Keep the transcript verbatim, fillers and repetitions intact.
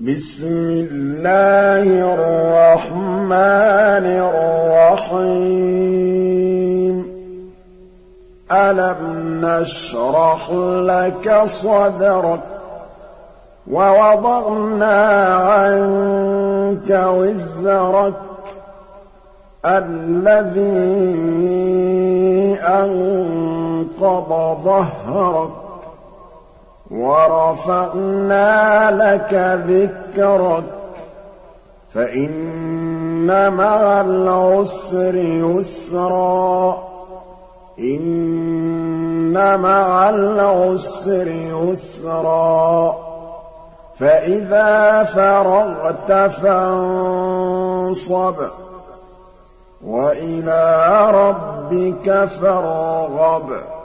بسم الله الرحمن الرحيم ألم نشرح لك صدرك ووضعنا عنك وزرك الذي أنقض ظهرك ورفعنا لك ذكرك فإن مع العسر يسرا إن مع العسر يسرا فإذا فرغت فانصب وإلى ربك فارغب